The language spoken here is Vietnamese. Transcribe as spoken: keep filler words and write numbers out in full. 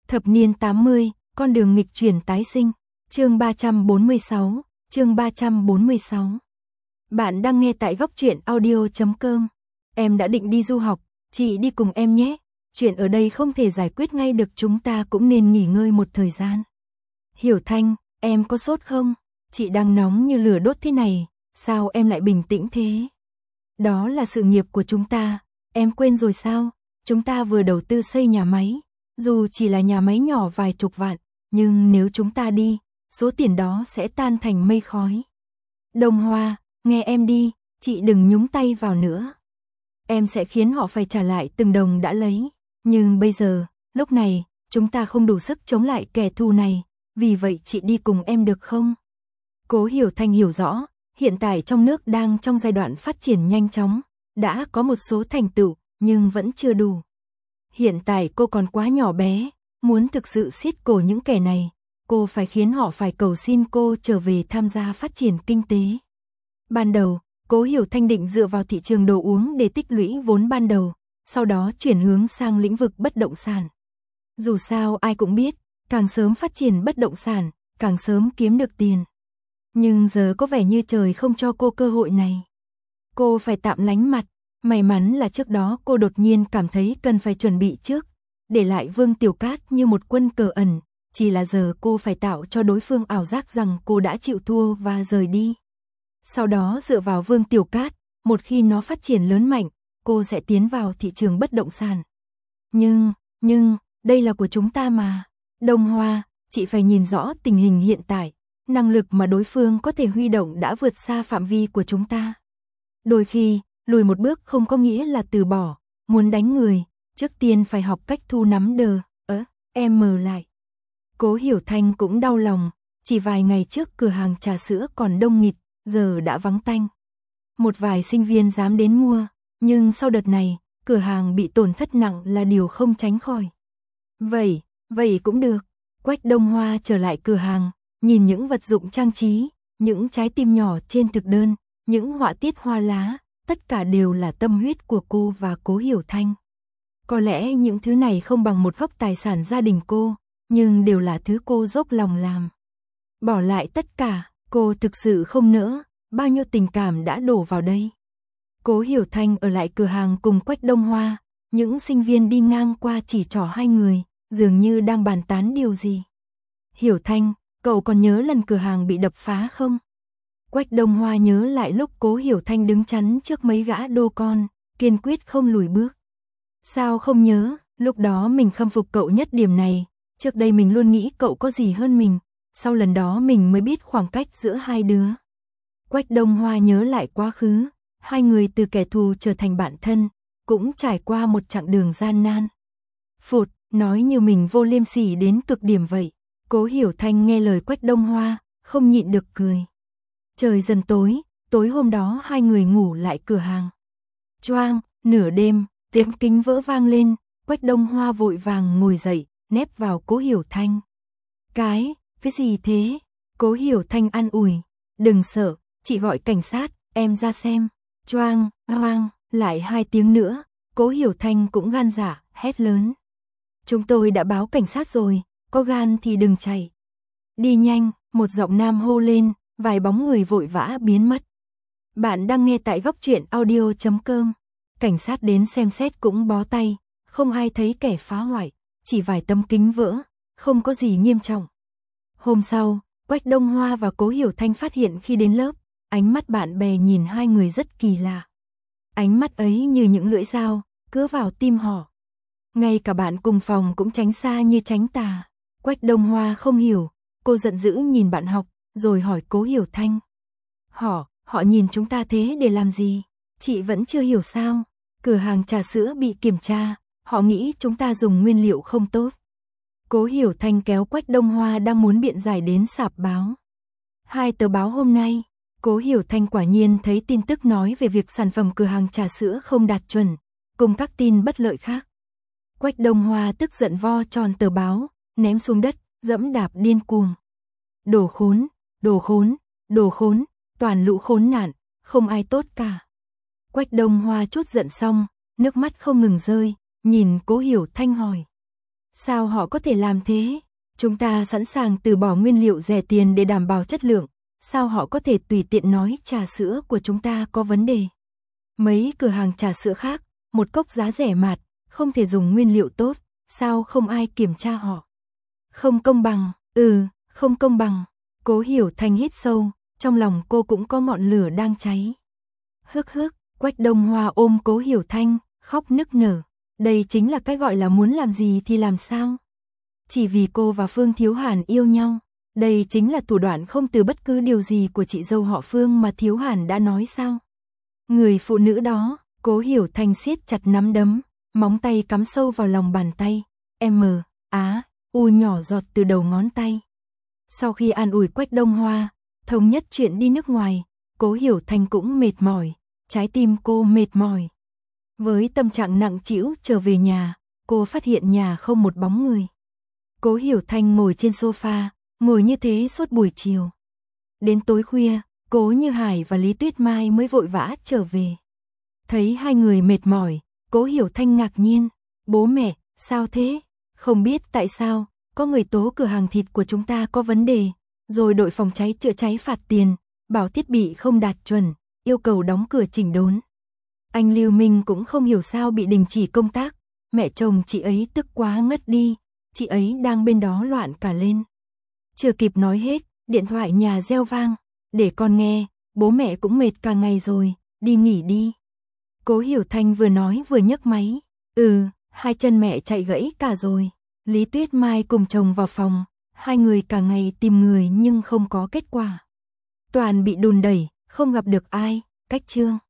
Thập niên tám mươi, con đường nghịch chuyển tái sinh. Chương ba trăm bốn mươi sáu, chương ba trăm bốn mươi sáu. Bạn đang nghe tại góc truyện audio chấm com. Em đã định đi du học, chị đi cùng em nhé. Chuyện ở đây không thể giải quyết ngay được, chúng ta cũng nên nghỉ ngơi một thời gian. Hiểu Thanh, em có sốt không? Chị đang nóng như lửa đốt thế này, sao em lại bình tĩnh thế? Đó là sự nghiệp của chúng ta, em quên rồi sao? Chúng ta vừa đầu tư xây nhà máy, dù chỉ là nhà máy nhỏ vài chục vạn, nhưng nếu chúng ta đi, số tiền đó sẽ tan thành mây khói. Đông Hoa, nghe em đi, chị đừng nhúng tay vào nữa. Em sẽ khiến họ phải trả lại từng đồng đã lấy, nhưng bây giờ, lúc này, chúng ta không đủ sức chống lại kẻ thù này, vì vậy chị đi cùng em được không? Cố Hiểu Thanh hiểu rõ, hiện tại trong nước đang trong giai đoạn phát triển nhanh chóng, đã có một số thành tựu, nhưng vẫn chưa đủ. Hiện tại cô còn quá nhỏ bé, muốn thực sự siết cổ những kẻ này, cô phải khiến họ phải cầu xin cô trở về tham gia phát triển kinh tế. Ban đầu, Cố Hiểu Thanh định dựa vào thị trường đồ uống để tích lũy vốn ban đầu, sau đó chuyển hướng sang lĩnh vực bất động sản. Dù sao ai cũng biết, càng sớm phát triển bất động sản, càng sớm kiếm được tiền. Nhưng giờ có vẻ như trời không cho cô cơ hội này. Cô phải tạm lánh mặt, may mắn là trước đó cô đột nhiên cảm thấy cần phải chuẩn bị trước, để lại Vương Tiểu Cát như một quân cờ ẩn, chỉ là giờ cô phải tạo cho đối phương ảo giác rằng cô đã chịu thua và rời đi. Sau đó dựa vào Vương Tiểu Cát, một khi nó phát triển lớn mạnh, cô sẽ tiến vào thị trường bất động sản. Nhưng, nhưng, đây là của chúng ta mà. Đông Hoa, chị phải nhìn rõ tình hình hiện tại, năng lực mà đối phương có thể huy động đã vượt xa phạm vi của chúng ta. Đôi khi, lùi một bước không có nghĩa là từ bỏ, muốn đánh người, trước tiên phải học cách thu nắm đờ, ớ, em mờ lại. Cố Hiểu Thanh cũng đau lòng, chỉ vài ngày trước cửa hàng trà sữa còn đông nghịt, giờ đã vắng tanh. Một vài sinh viên dám đến mua, nhưng sau đợt này, cửa hàng bị tổn thất nặng là điều không tránh khỏi. Vậy, vậy cũng được. Quách Đông Hoa trở lại cửa hàng, nhìn những vật dụng trang trí, những trái tim nhỏ trên thực đơn, những họa tiết hoa lá, tất cả đều là tâm huyết của cô và Cố Hiểu Thanh. Có lẽ những thứ này không bằng một góc tài sản gia đình cô, nhưng đều là thứ cô dốc lòng làm. Bỏ lại tất cả, cô thực sự không nỡ, bao nhiêu tình cảm đã đổ vào đây. Cố Hiểu Thanh ở lại cửa hàng cùng Quách Đông Hoa, những sinh viên đi ngang qua chỉ trỏ hai người, dường như đang bàn tán điều gì. Hiểu Thanh, cậu còn nhớ lần cửa hàng bị đập phá không? Quách Đông Hoa nhớ lại lúc Cố Hiểu Thanh đứng chắn trước mấy gã đô con, kiên quyết không lùi bước. Sao không nhớ, lúc đó mình khâm phục cậu nhất điểm này, trước đây mình luôn nghĩ cậu có gì hơn mình, sau lần đó mình mới biết khoảng cách giữa hai đứa. Quách Đông Hoa nhớ lại quá khứ, hai người từ kẻ thù trở thành bạn thân, cũng trải qua một chặng đường gian nan. Phụt, nói như mình vô liêm sỉ đến cực điểm vậy. Cố Hiểu Thanh nghe lời Quách Đông Hoa, không nhịn được cười. Trời dần tối, tối hôm đó hai người ngủ lại cửa hàng. Choang, nửa đêm, tiếng kính vỡ vang lên, Quách Đông Hoa vội vàng ngồi dậy, nép vào Cố Hiểu Thanh. Cái, cái gì thế? Cố Hiểu Thanh an ủi. Đừng sợ, chị gọi cảnh sát, em ra xem. Choang, hoang, lại hai tiếng nữa, Cố Hiểu Thanh cũng gan dạ, hét lớn. Chúng tôi đã báo cảnh sát rồi, có gan thì đừng chạy. Đi nhanh, một giọng nam hô lên, vài bóng người vội vã biến mất. Bạn đang nghe tại góc truyện audio chấm com. Cảnh sát đến xem xét cũng bó tay, không ai thấy kẻ phá hoại, chỉ vài tấm kính vỡ, không có gì nghiêm trọng. Hôm sau, Quách Đông Hoa và Cố Hiểu Thanh phát hiện khi đến lớp, ánh mắt bạn bè nhìn hai người rất kỳ lạ. Ánh mắt ấy như những lưỡi dao, cứa vào tim họ. Ngay cả bạn cùng phòng cũng tránh xa như tránh tà. Quách Đông Hoa không hiểu, cô giận dữ nhìn bạn học, rồi hỏi Cố Hiểu Thanh. Họ, họ nhìn chúng ta thế để làm gì? Chị vẫn chưa hiểu sao? Cửa hàng trà sữa bị kiểm tra, họ nghĩ chúng ta dùng nguyên liệu không tốt. Cố Hiểu Thanh kéo Quách Đông Hoa đang muốn biện giải đến sạp báo. Hai tờ báo hôm nay, Cố Hiểu Thanh quả nhiên thấy tin tức nói về việc sản phẩm cửa hàng trà sữa không đạt chuẩn, cùng các tin bất lợi khác. Quách Đông Hoa tức giận vo tròn tờ báo, ném xuống đất, dẫm đạp điên cuồng. Đồ khốn, đồ khốn, đồ khốn, toàn lũ khốn nạn, không ai tốt cả. Quách Đông Hoa trút giận xong, nước mắt không ngừng rơi, nhìn Cố Hiểu Thanh hỏi. Sao họ có thể làm thế? Chúng ta sẵn sàng từ bỏ nguyên liệu rẻ tiền để đảm bảo chất lượng. Sao họ có thể tùy tiện nói trà sữa của chúng ta có vấn đề? Mấy cửa hàng trà sữa khác, một cốc giá rẻ mạt, không thể dùng nguyên liệu tốt, sao không ai kiểm tra họ? Không công bằng, ừ, không công bằng. Cố Hiểu Thanh hít sâu, trong lòng cô cũng có ngọn lửa đang cháy. Hức hức, Quách Đông Hoa ôm Cố Hiểu Thanh, khóc nức nở. Đây chính là cái gọi là muốn làm gì thì làm sao? Chỉ vì cô và Phương Thiếu Hàn yêu nhau. Đây chính là thủ đoạn không từ bất cứ điều gì của chị dâu họ Phương mà Thiếu Hàn đã nói sao? Người phụ nữ đó, Cố Hiểu Thanh siết chặt nắm đấm, móng tay cắm sâu vào lòng bàn tay. M, Á, U nhỏ giọt từ đầu ngón tay. Sau khi an ủi Quách Đông Hoa, thống nhất chuyện đi nước ngoài, Cố Hiểu Thanh cũng mệt mỏi, trái tim cô mệt mỏi. Với tâm trạng nặng trĩu trở về nhà, cô phát hiện nhà không một bóng người. Cố Hiểu Thanh ngồi trên sofa, ngồi như thế suốt buổi chiều. Đến tối khuya, Cố Như Hải và Lý Tuyết Mai mới vội vã trở về. Thấy hai người mệt mỏi, Cố Hiểu Thanh ngạc nhiên. Bố mẹ, sao thế? Không biết tại sao, có người tố cửa hàng thịt của chúng ta có vấn đề, rồi đội phòng cháy chữa cháy phạt tiền, bảo thiết bị không đạt chuẩn, yêu cầu đóng cửa chỉnh đốn. Anh Lưu Minh cũng không hiểu sao bị đình chỉ công tác, mẹ chồng chị ấy tức quá ngất đi, chị ấy đang bên đó loạn cả lên. Chưa kịp nói hết, điện thoại nhà reo vang, để con nghe, bố mẹ cũng mệt cả ngày rồi, đi nghỉ đi. Cố Hiểu Thanh vừa nói vừa nhấc máy, ừ, hai chân mẹ chạy gãy cả rồi. Lý Tuyết Mai cùng chồng vào phòng, hai người cả ngày tìm người nhưng không có kết quả. Toàn bị đùn đẩy, không gặp được ai, cách chương.